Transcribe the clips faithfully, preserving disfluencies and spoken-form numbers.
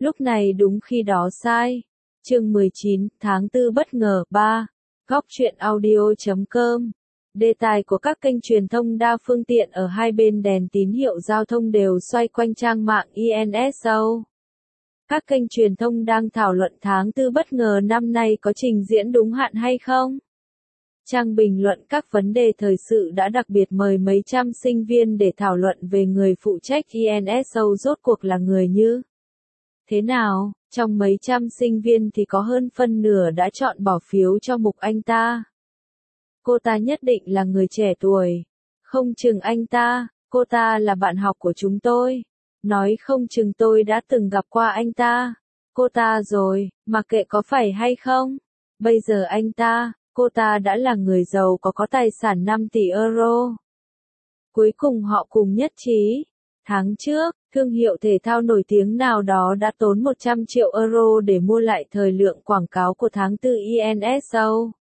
Lúc này đúng khi đó sai. Chương mười chín, tháng tư bất ngờ, ba. Góc truyện audio chấm com. Đề tài của các kênh truyền thông đa phương tiện ở hai bên đèn tín hiệu giao thông đều xoay quanh trang mạng i en ét o. Các kênh truyền thông đang thảo luận tháng tư bất ngờ năm nay có trình diễn đúng hạn hay không? Trang bình luận các vấn đề thời sự đã đặc biệt mời mấy trăm sinh viên để thảo luận về người phụ trách i en ét o rốt cuộc là người như thế nào. Trong mấy trăm sinh viên thì có hơn phân nửa đã chọn bỏ phiếu cho mục anh ta. Cô ta nhất định là người trẻ tuổi. Không chừng anh ta, cô ta là bạn học của chúng tôi. Nói không chừng tôi đã từng gặp qua anh ta, cô ta rồi, mặc kệ có phải hay không. Bây giờ anh ta, cô ta đã là người giàu có có tài sản năm tỷ euro. Cuối cùng họ cùng nhất trí. Tháng trước, thương hiệu thể thao nổi tiếng nào đó đã tốn một trăm triệu euro để mua lại thời lượng quảng cáo của tháng tư i en ét o.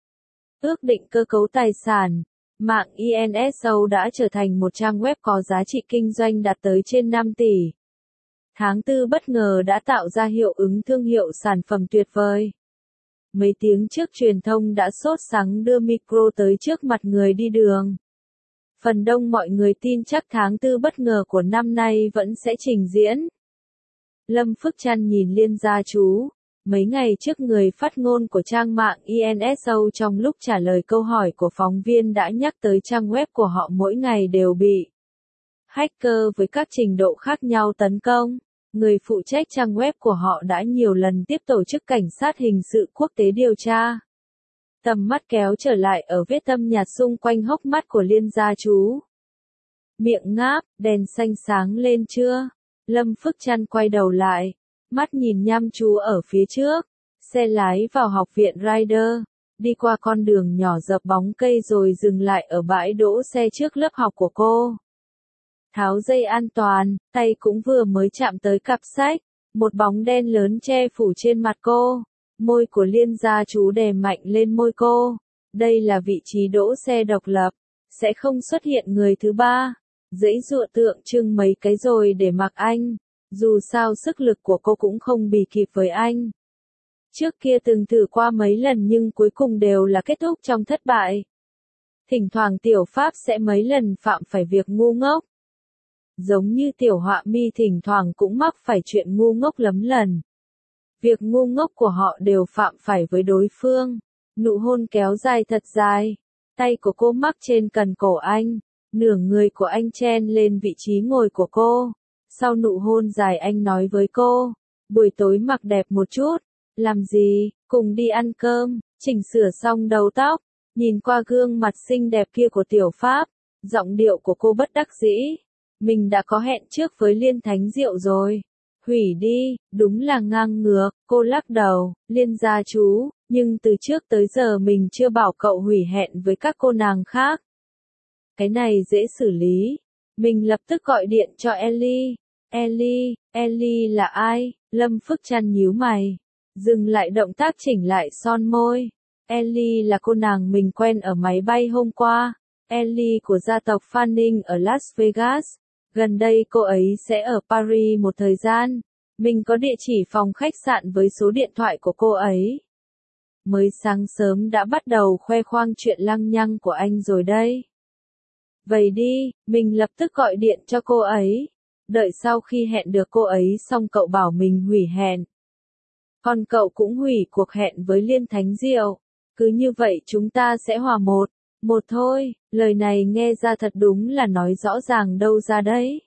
Ước định cơ cấu tài sản, mạng i en ét o đã trở thành một trang web có giá trị kinh doanh đạt tới trên năm tỷ. Tháng tư bất ngờ đã tạo ra hiệu ứng thương hiệu sản phẩm tuyệt vời. Mấy tiếng trước truyền thông đã sốt sắng đưa micro tới trước mặt người đi đường. Phần đông mọi người tin chắc tháng tư bất ngờ của năm nay vẫn sẽ trình diễn. Lâm Phước Trăn nhìn Liên Gia Chú. Mấy ngày trước người phát ngôn của trang mạng i en ét o trong lúc trả lời câu hỏi của phóng viên đã nhắc tới trang web của họ mỗi ngày đều bị hacker với các trình độ khác nhau tấn công. Người phụ trách trang web của họ đã nhiều lần tiếp tổ chức cảnh sát hình sự quốc tế điều tra. Tầm mắt kéo trở lại ở vết thâm nhạt xung quanh hốc mắt của Liên Gia Chú. Miệng ngáp, đèn xanh sáng lên chưa? Lâm Phước Trăn quay đầu lại. Mắt nhìn nhăm chú ở phía trước, xe lái vào học viện Rider, đi qua con đường nhỏ dợp bóng cây rồi dừng lại ở bãi đỗ xe trước lớp học của cô. Tháo dây an toàn, tay cũng vừa mới chạm tới cặp sách, một bóng đen lớn che phủ trên mặt cô. Môi của Liên Gia Chú đè mạnh lên môi cô. Đây là vị trí đỗ xe độc lập, sẽ không xuất hiện người thứ ba. Giãy giụa tượng trưng mấy cái rồi để mặc anh. Dù sao sức lực của cô cũng không bì kịp với anh. Trước kia từng thử qua mấy lần nhưng cuối cùng đều là kết thúc trong thất bại. Thỉnh thoảng Tiểu Pháp sẽ mấy lần phạm phải việc ngu ngốc. Giống như Tiểu Họa Mi thỉnh thoảng cũng mắc phải chuyện ngu ngốc lắm lần. Việc ngu ngốc của họ đều phạm phải với đối phương. Nụ hôn kéo dài thật dài. Tay của cô mắc trên cần cổ anh. Nửa người của anh chen lên vị trí ngồi của cô. Sau nụ hôn dài anh nói với cô, buổi tối mặc đẹp một chút, làm gì, cùng đi ăn cơm, chỉnh sửa xong đầu tóc, nhìn qua gương mặt xinh đẹp kia của Tiểu Pháp, giọng điệu của cô bất đắc dĩ, mình đã có hẹn trước với Liên Thánh Diệu rồi, hủy đi, đúng là ngang ngược, cô lắc đầu, Liên Gia Chú, nhưng từ trước tới giờ mình chưa bảo cậu hủy hẹn với các cô nàng khác. Cái này dễ xử lý, mình lập tức gọi điện cho Ellie. Ellie, Ellie là ai? Lâm Phước Trăn nhíu mày. Dừng lại động tác chỉnh lại son môi. Ellie là cô nàng mình quen ở máy bay hôm qua. Ellie của gia tộc Fanning ở Las Vegas. Gần đây cô ấy sẽ ở Paris một thời gian. Mình có địa chỉ phòng khách sạn với số điện thoại của cô ấy. Mới sáng sớm đã bắt đầu khoe khoang chuyện lăng nhăng của anh rồi đây. Vậy đi, mình lập tức gọi điện cho cô ấy. Đợi sau khi hẹn được cô ấy xong cậu bảo mình hủy hẹn. Còn cậu cũng hủy cuộc hẹn với Liên Thánh Diệu. Cứ như vậy chúng ta sẽ hòa một. Một thôi, lời này nghe ra thật đúng là nói rõ ràng đâu ra đấy.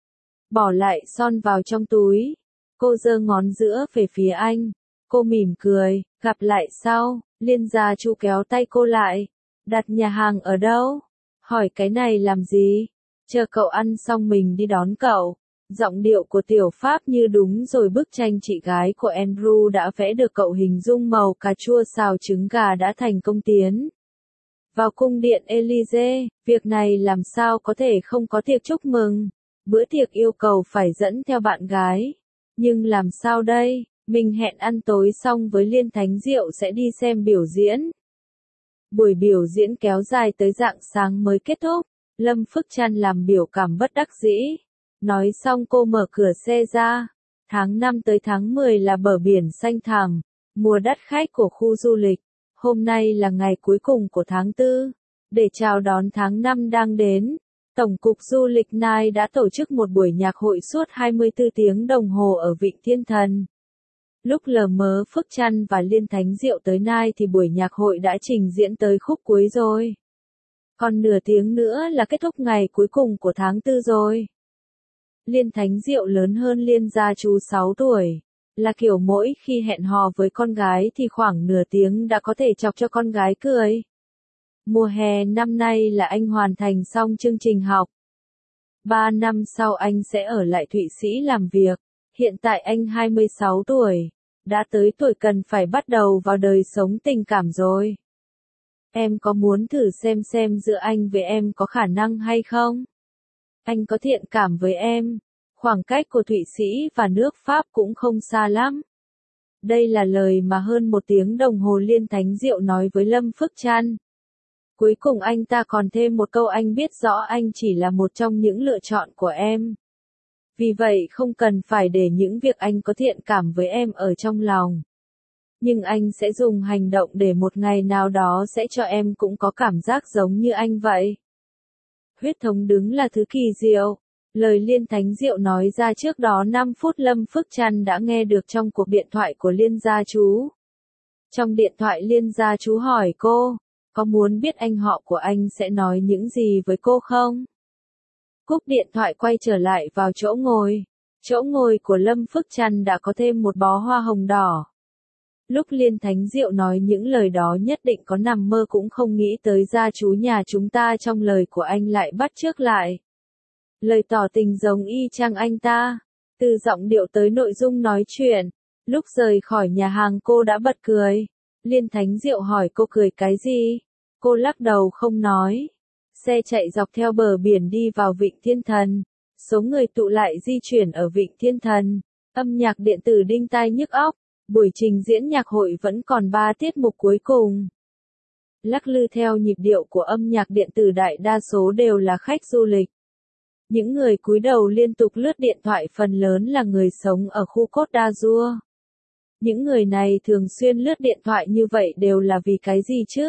Bỏ lại son vào trong túi. Cô giơ ngón giữa về phía anh. Cô mỉm cười, gặp lại sau. Liên Gia Chú kéo tay cô lại. Đặt nhà hàng ở đâu? Hỏi cái này làm gì? Chờ cậu ăn xong mình đi đón cậu. Giọng điệu của Tiểu Pháp như đúng rồi, bức tranh chị gái của Andrew đã vẽ được cậu hình dung màu cà chua xào trứng gà đã thành công tiến vào cung điện Élysée. Việc này làm sao có thể không có tiệc chúc mừng. Bữa tiệc yêu cầu phải dẫn theo bạn gái. Nhưng làm sao đây? Mình hẹn ăn tối xong với Liên Thánh Diệu sẽ đi xem biểu diễn. Buổi biểu diễn kéo dài tới rạng sáng mới kết thúc. Lâm Phước Trăn làm biểu cảm bất đắc dĩ. Nói xong cô mở cửa xe ra. Tháng năm tới tháng mười là bờ biển xanh thẳm, mùa đắt khách của khu du lịch. Hôm nay là ngày cuối cùng của tháng tư. Để chào đón tháng năm đang đến, Tổng cục Du lịch Nai đã tổ chức một buổi nhạc hội suốt hai mươi tư tiếng đồng hồ ở Vịnh Thiên Thần. Lúc lờ mờ Phước Trăn và Liên Thánh Diệu tới Nai thì buổi nhạc hội đã trình diễn tới khúc cuối rồi. Còn nửa tiếng nữa là kết thúc ngày cuối cùng của tháng tư rồi. Liên Thánh Diệu lớn hơn Liên gia chú sáu tuổi. Là kiểu mỗi khi hẹn hò với con gái thì khoảng nửa tiếng đã có thể chọc cho con gái cười. Mùa hè năm nay là anh hoàn thành xong chương trình học. Ba năm sau anh sẽ ở lại Thụy Sĩ làm việc. Hiện tại anh hai mươi sáu tuổi. Đã tới tuổi cần phải bắt đầu vào đời sống tình cảm rồi. Em có muốn thử xem xem giữa anh với em có khả năng hay không? Anh có thiện cảm với em. Khoảng cách của Thụy Sĩ và nước Pháp cũng không xa lắm. Đây là lời mà hơn một tiếng đồng hồ Liên Thánh Diệu nói với Lâm Phước Trăn. Cuối cùng anh ta còn thêm một câu: anh biết rõ anh chỉ là một trong những lựa chọn của em. Vì vậy không cần phải để những việc anh có thiện cảm với em ở trong lòng. Nhưng anh sẽ dùng hành động để một ngày nào đó sẽ cho em cũng có cảm giác giống như anh vậy. Huyết thống đứng là thứ kỳ diệu. Lời Liên Thánh Diệu nói ra trước đó năm phút Lâm Phước Trăn đã nghe được trong cuộc điện thoại của Liên gia chú. Trong điện thoại Liên gia chú hỏi cô, có muốn biết anh họ của anh sẽ nói những gì với cô không? Cúp điện thoại quay trở lại vào chỗ ngồi. Chỗ ngồi của Lâm Phước Trăn đã có thêm một bó hoa hồng đỏ. Lúc Liên Thánh Diệu nói những lời đó nhất định có nằm mơ cũng không nghĩ tới gia chú nhà chúng ta trong lời của anh lại bắt chước lại. Lời tỏ tình giống y chang anh ta. Từ giọng điệu tới nội dung nói chuyện. Lúc rời khỏi nhà hàng cô đã bật cười. Liên Thánh Diệu hỏi cô cười cái gì? Cô lắc đầu không nói. Xe chạy dọc theo bờ biển đi vào Vịnh Thiên Thần. Số người tụ lại di chuyển ở Vịnh Thiên Thần. Âm nhạc điện tử đinh tai nhức óc. Buổi trình diễn nhạc hội vẫn còn ba tiết mục cuối cùng. Lắc lư theo nhịp điệu của âm nhạc điện tử, đại đa số đều là khách du lịch. Những người cúi đầu liên tục lướt điện thoại phần lớn là người sống ở khu Côte d'Azur. Những người này thường xuyên lướt điện thoại như vậy đều là vì cái gì chứ?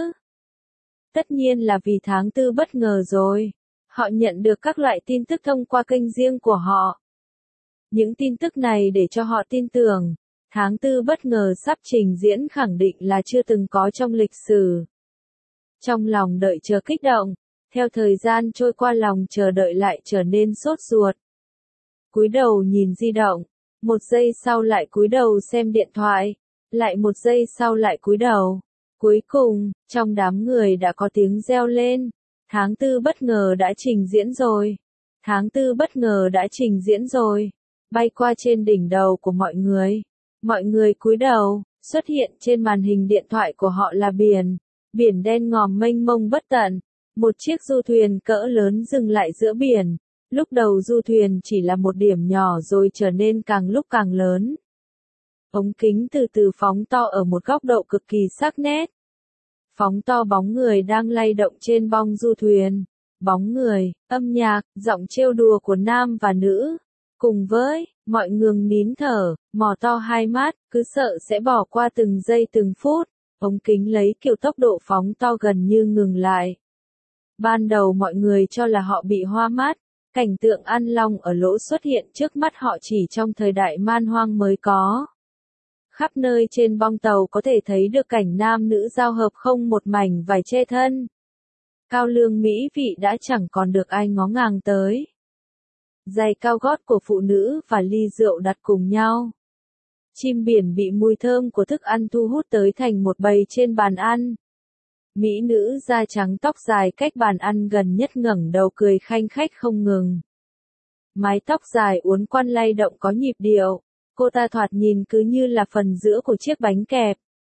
Tất nhiên là vì tháng tư bất ngờ rồi. Họ nhận được các loại tin tức thông qua kênh riêng của họ. Những tin tức này để cho họ tin tưởng, tháng tư bất ngờ sắp trình diễn khẳng định là chưa từng có trong lịch sử. Trong lòng đợi chờ kích động, theo thời gian trôi qua lòng chờ đợi lại trở nên sốt ruột. Cúi đầu nhìn di động, một giây sau lại cúi đầu xem điện thoại, lại một giây sau lại cúi đầu. Cuối cùng, trong đám người đã có tiếng reo lên. Tháng tư bất ngờ đã trình diễn rồi. Tháng tư bất ngờ đã trình diễn rồi. Bay qua trên đỉnh đầu của mọi người. Mọi người cúi đầu, xuất hiện trên màn hình điện thoại của họ là biển. Biển đen ngòm mênh mông bất tận. Một chiếc du thuyền cỡ lớn dừng lại giữa biển. Lúc đầu du thuyền chỉ là một điểm nhỏ rồi trở nên càng lúc càng lớn. Ống kính từ từ phóng to ở một góc độ cực kỳ sắc nét. Phóng to bóng người đang lay động trên bong du thuyền. Bóng người, âm nhạc, giọng trêu đùa của nam và nữ. Cùng với, mọi người nín thở, mò to hai mắt, cứ sợ sẽ bỏ qua từng giây từng phút. Ống kính lấy kiểu tốc độ phóng to gần như ngừng lại. Ban đầu mọi người cho là họ bị hoa mắt. Cảnh tượng ăn long ở lỗ xuất hiện trước mắt họ chỉ trong thời đại man hoang mới có. Khắp nơi trên bong tàu có thể thấy được cảnh nam nữ giao hợp không một mảnh vải che thân. Cao lương mỹ vị đã chẳng còn được ai ngó ngàng tới. Giày cao gót của phụ nữ và ly rượu đặt cùng nhau. Chim biển bị mùi thơm của thức ăn thu hút tới thành một bầy trên bàn ăn. Mỹ nữ da trắng tóc dài cách bàn ăn gần nhất ngẩng đầu cười khanh khách không ngừng. Mái tóc dài uốn quăn lay động có nhịp điệu. Cô ta thoạt nhìn cứ như là phần giữa của chiếc bánh kẹp.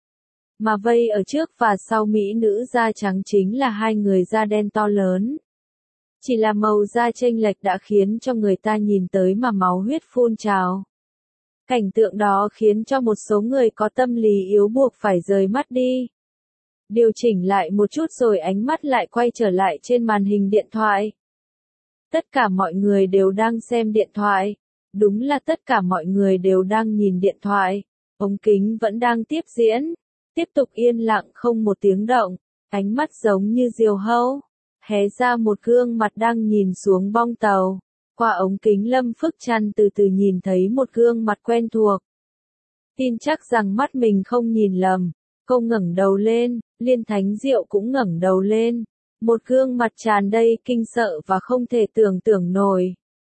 Mà vây ở trước và sau mỹ nữ da trắng chính là hai người da đen to lớn. Chỉ là màu da chênh lệch đã khiến cho người ta nhìn tới mà máu huyết phun trào. Cảnh tượng đó khiến cho một số người có tâm lý yếu buộc phải rời mắt đi. Điều chỉnh lại một chút rồi ánh mắt lại quay trở lại trên màn hình điện thoại. Tất cả mọi người đều đang xem điện thoại. Đúng là tất cả mọi người đều đang nhìn điện thoại. Ống kính vẫn đang tiếp diễn. Tiếp tục yên lặng không một tiếng động. Ánh mắt giống như diều hâu. Hé ra một gương mặt đang nhìn xuống bong tàu. Qua ống kính Lâm Phước Trăn từ từ nhìn thấy một gương mặt quen thuộc. Tin chắc rằng mắt mình không nhìn lầm. Cô ngẩng đầu lên, Liên Thánh Diệu cũng ngẩng đầu lên. Một gương mặt tràn đầy kinh sợ và không thể tưởng tượng nổi.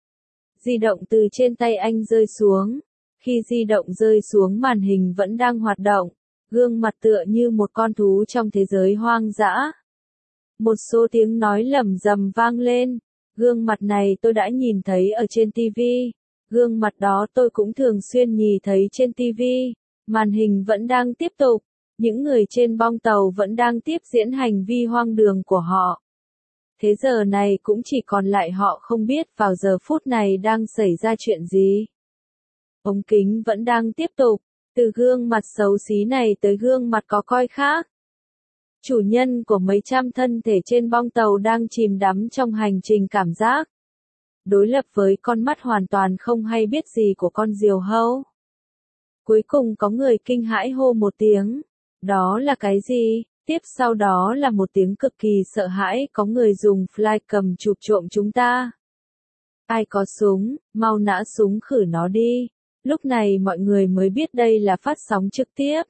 Di động từ trên tay anh rơi xuống. Khi di động rơi xuống màn hình vẫn đang hoạt động. Gương mặt tựa như một con thú trong thế giới hoang dã. Một số tiếng nói lẩm rầm vang lên. Gương mặt này tôi đã nhìn thấy ở trên ti vi. Gương mặt đó tôi cũng thường xuyên nhìn thấy trên ti vi. Màn hình vẫn đang tiếp tục. Những người trên bong tàu vẫn đang tiếp diễn hành vi hoang đường của họ. Thế giờ này cũng chỉ còn lại họ không biết vào giờ phút này đang xảy ra chuyện gì. Ống kính vẫn đang tiếp tục. Từ gương mặt xấu xí này tới gương mặt có coi khác. Chủ nhân của mấy trăm thân thể trên bong tàu đang chìm đắm trong hành trình cảm giác. Đối lập với con mắt hoàn toàn không hay biết gì của con diều hâu. Cuối cùng có người kinh hãi hô một tiếng. Đó là cái gì? Tiếp sau đó là một tiếng cực kỳ sợ hãi, có người dùng flycam chụp trộm chúng ta. Ai có súng, mau nã súng khử nó đi. Lúc này mọi người mới biết đây là phát sóng trực tiếp.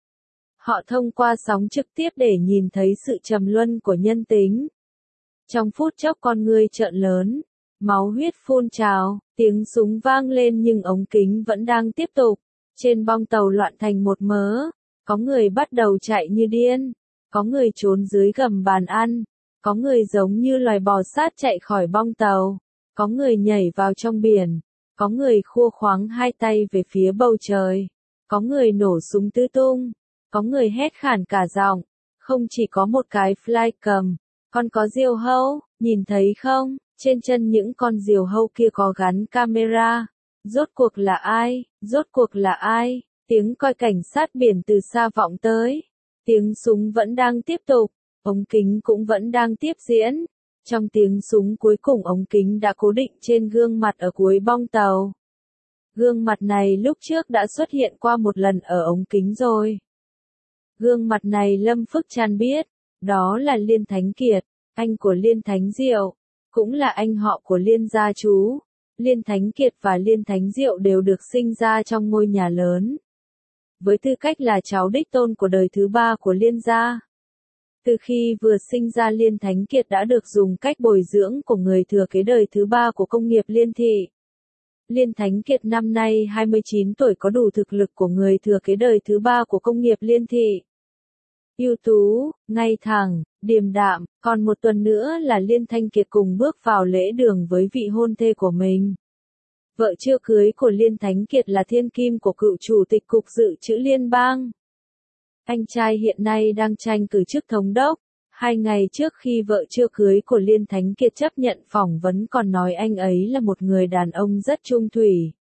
Họ thông qua sóng trực tiếp để nhìn thấy sự trầm luân của nhân tính. Trong phút chốc con người trợn lớn, máu huyết phun trào, tiếng súng vang lên nhưng ống kính vẫn đang tiếp tục. Trên bong tàu loạn thành một mớ, có người bắt đầu chạy như điên, có người trốn dưới gầm bàn ăn, có người giống như loài bò sát chạy khỏi bong tàu, có người nhảy vào trong biển, có người khua khoáng hai tay về phía bầu trời, có người nổ súng tứ tung. Có người hét khản cả giọng, không chỉ có một cái flycam, còn có diều hâu, nhìn thấy không, trên chân những con diều hâu kia có gắn camera. Rốt cuộc là ai, rốt cuộc là ai, tiếng coi cảnh sát biển từ xa vọng tới, tiếng súng vẫn đang tiếp tục, ống kính cũng vẫn đang tiếp diễn. Trong tiếng súng cuối cùng ống kính đã cố định trên gương mặt ở cuối bong tàu. Gương mặt này lúc trước đã xuất hiện qua một lần ở ống kính rồi. Gương mặt này Lâm Phước Trăn biết, đó là Liên Thánh Kiệt, anh của Liên Thánh Diệu, cũng là anh họ của Liên gia chú. Liên Thánh Kiệt và Liên Thánh Diệu đều được sinh ra trong ngôi nhà lớn. Với tư cách là cháu đích tôn của đời thứ ba của Liên gia. Từ khi vừa sinh ra Liên Thánh Kiệt đã được dùng cách bồi dưỡng của người thừa kế đời thứ ba của công nghiệp Liên thị. Liên Thánh Kiệt năm nay hai mươi chín tuổi có đủ thực lực của người thừa kế đời thứ ba của công nghiệp Liên thị. Ưu tú, ngay thẳng, điềm đạm, còn một tuần nữa là Liên Thanh Kiệt cùng bước vào lễ đường với vị hôn thê của mình. Vợ chưa cưới của Liên Thánh Kiệt là thiên kim của cựu chủ tịch cục dự trữ liên bang. Anh trai hiện nay đang tranh cử chức thống đốc. Hai ngày trước khi vợ chưa cưới của Liên Thánh Kiệt chấp nhận phỏng vấn còn nói anh ấy là một người đàn ông rất trung thủy.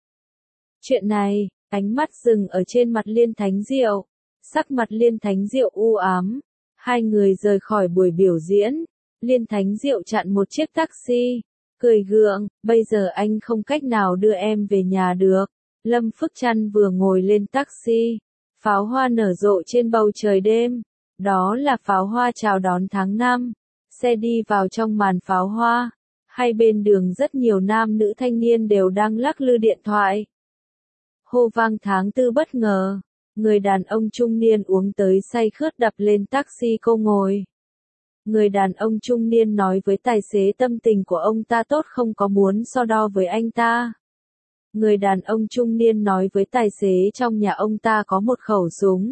Chuyện này, ánh mắt dừng ở trên mặt Liên Thánh Diệu. Sắc mặt Liên Thánh Diệu u ám. Hai người rời khỏi buổi biểu diễn. Liên Thánh Diệu chặn một chiếc taxi. Cười gượng, bây giờ anh không cách nào đưa em về nhà được. Lâm Phước Trăn vừa ngồi lên taxi. Pháo hoa nở rộ trên bầu trời đêm. Đó là pháo hoa chào đón tháng năm. Xe đi vào trong màn pháo hoa. Hai bên đường rất nhiều nam nữ thanh niên đều đang lắc lư điện thoại. Hô vang tháng tư bất ngờ. Người đàn ông trung niên uống tới say khướt đập lên taxi cô ngồi. Người đàn ông trung niên nói với tài xế tâm tình của ông ta tốt không có muốn so đo với anh ta. Người đàn ông trung niên nói với tài xế trong nhà ông ta có một khẩu súng.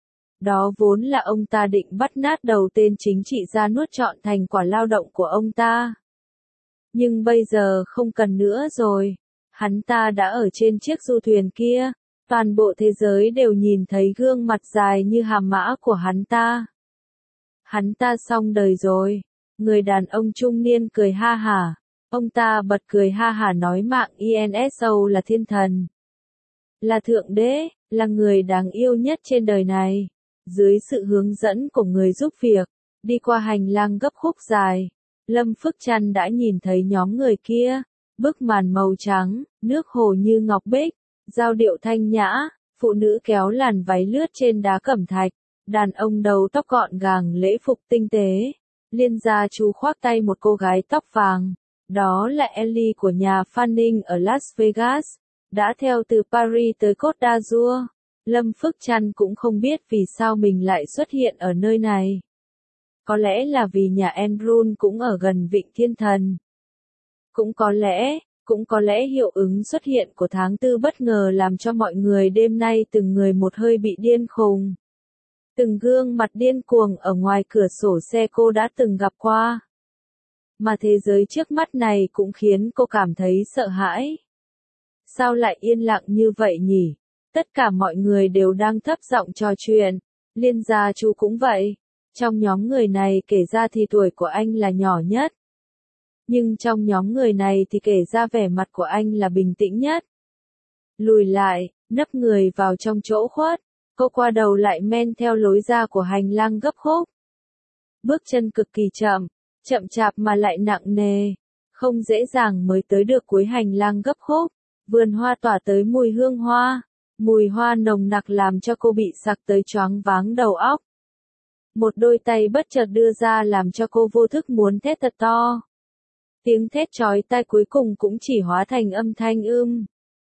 Đó vốn là ông ta định bắt nát đầu tên chính trị gia nuốt trọn thành quả lao động của ông ta. Nhưng bây giờ không cần nữa rồi. Hắn ta đã ở trên chiếc du thuyền kia. Toàn bộ thế giới đều nhìn thấy gương mặt dài như hàm mã của hắn ta. Hắn ta xong đời rồi. Người đàn ông trung niên cười ha hả. Ông ta bật cười ha hả nói mạng i en ét o là thiên thần. Là thượng đế, là người đáng yêu nhất trên đời này. Dưới sự hướng dẫn của người giúp việc, đi qua hành lang gấp khúc dài, Lâm Phước Trăn đã nhìn thấy nhóm người kia. Bức màn màu trắng, nước hồ như ngọc bích, giao điệu thanh nhã, phụ nữ kéo làn váy lướt trên đá cẩm thạch, đàn ông đầu tóc gọn gàng lễ phục tinh tế. Liên gia chú khoác tay một cô gái tóc vàng, đó là Ellie của nhà Fanning ở Las Vegas, đã theo từ Paris tới Côte d'Azur. Lâm Phước Trăn cũng không biết vì sao mình lại xuất hiện ở nơi này. Có lẽ là vì nhà Enrun cũng ở gần Vịnh Thiên Thần. Cũng có lẽ, cũng có lẽ hiệu ứng xuất hiện của tháng tư bất ngờ làm cho mọi người đêm nay từng người một hơi bị điên khùng. Từng gương mặt điên cuồng ở ngoài cửa sổ xe cô đã từng gặp qua. Mà thế giới trước mắt này cũng khiến cô cảm thấy sợ hãi. Sao lại yên lặng như vậy nhỉ? Tất cả mọi người đều đang thấp giọng trò chuyện. Liên gia chú cũng vậy. Trong nhóm người này kể ra thì tuổi của anh là nhỏ nhất. Nhưng trong nhóm người này thì kể ra vẻ mặt của anh là bình tĩnh nhất. Lùi lại, nấp người vào trong chỗ khuất. Cô qua đầu lại men theo lối ra của hành lang gấp khúc. Bước chân cực kỳ chậm, chậm chạp mà lại nặng nề. Không dễ dàng mới tới được cuối hành lang gấp khúc. Vườn hoa tỏa tới mùi hương hoa. Mùi hoa nồng nặc làm cho cô bị sặc tới choáng váng đầu óc. Một đôi tay bất chợt đưa ra làm cho cô vô thức muốn thét thật to. Tiếng thét chói tai cuối cùng cũng chỉ hóa thành âm thanh ưm.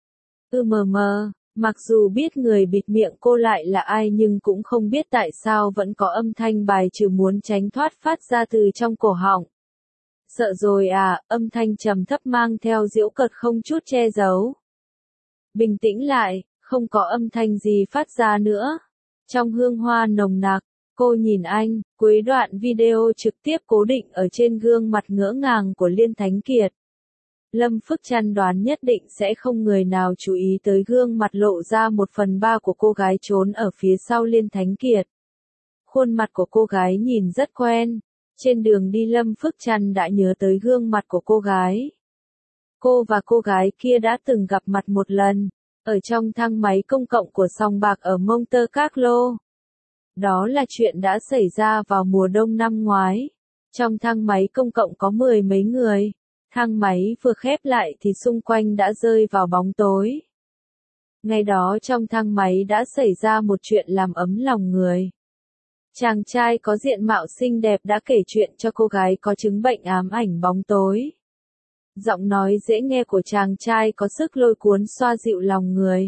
Ư mờ mờ, mặc dù biết người bịt miệng cô lại là ai nhưng cũng không biết tại sao vẫn có âm thanh bài trừ muốn tránh thoát phát ra từ trong cổ họng. Sợ rồi à, âm thanh trầm thấp mang theo giễu cợt không chút che giấu. Bình tĩnh lại, không có âm thanh gì phát ra nữa. Trong hương hoa nồng nặc, cô nhìn anh, cuối đoạn video trực tiếp cố định ở trên gương mặt ngỡ ngàng của Liên Thánh Kiệt. Lâm Phước Trăn đoán nhất định sẽ không người nào chú ý tới gương mặt lộ ra một phần ba của cô gái trốn ở phía sau Liên Thánh Kiệt. Khuôn mặt của cô gái nhìn rất quen. Trên đường đi Lâm Phước Trăn đã nhớ tới gương mặt của cô gái. Cô và cô gái kia đã từng gặp mặt một lần, ở trong thang máy công cộng của sòng bạc ở Monte Carlo. Đó là chuyện đã xảy ra vào mùa đông năm ngoái. Trong thang máy công cộng có mười mấy người. Thang máy vừa khép lại thì xung quanh đã rơi vào bóng tối. Ngày đó trong thang máy đã xảy ra một chuyện làm ấm lòng người. Chàng trai có diện mạo xinh đẹp đã kể chuyện cho cô gái có chứng bệnh ám ảnh bóng tối. Giọng nói dễ nghe của chàng trai có sức lôi cuốn xoa dịu lòng người.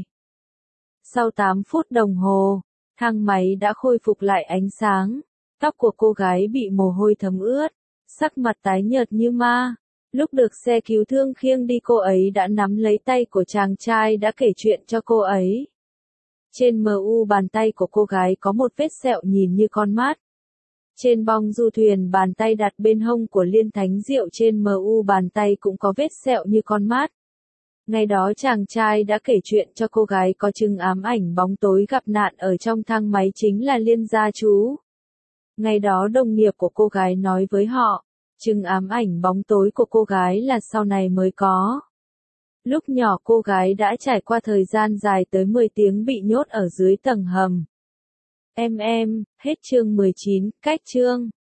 Sau tám phút đồng hồ, thang máy đã khôi phục lại ánh sáng. Tóc của cô gái bị mồ hôi thấm ướt, sắc mặt tái nhợt như ma. Lúc được xe cứu thương khiêng đi cô ấy đã nắm lấy tay của chàng trai đã kể chuyện cho cô ấy. Trên mu bàn tay của cô gái có một vết sẹo nhìn như con mắt. Trên bong du thuyền bàn tay đặt bên hông của Liên Thánh Diệu trên mu bàn tay cũng có vết sẹo như con mắt. Ngày đó chàng trai đã kể chuyện cho cô gái có chứng ám ảnh bóng tối gặp nạn ở trong thang máy chính là Liên gia chú. Ngày đó đồng nghiệp của cô gái nói với họ, chứng ám ảnh bóng tối của cô gái là sau này mới có. Lúc nhỏ cô gái đã trải qua thời gian dài tới mười tiếng bị nhốt ở dưới tầng hầm. Em em, hết chương mười chín, cách chương.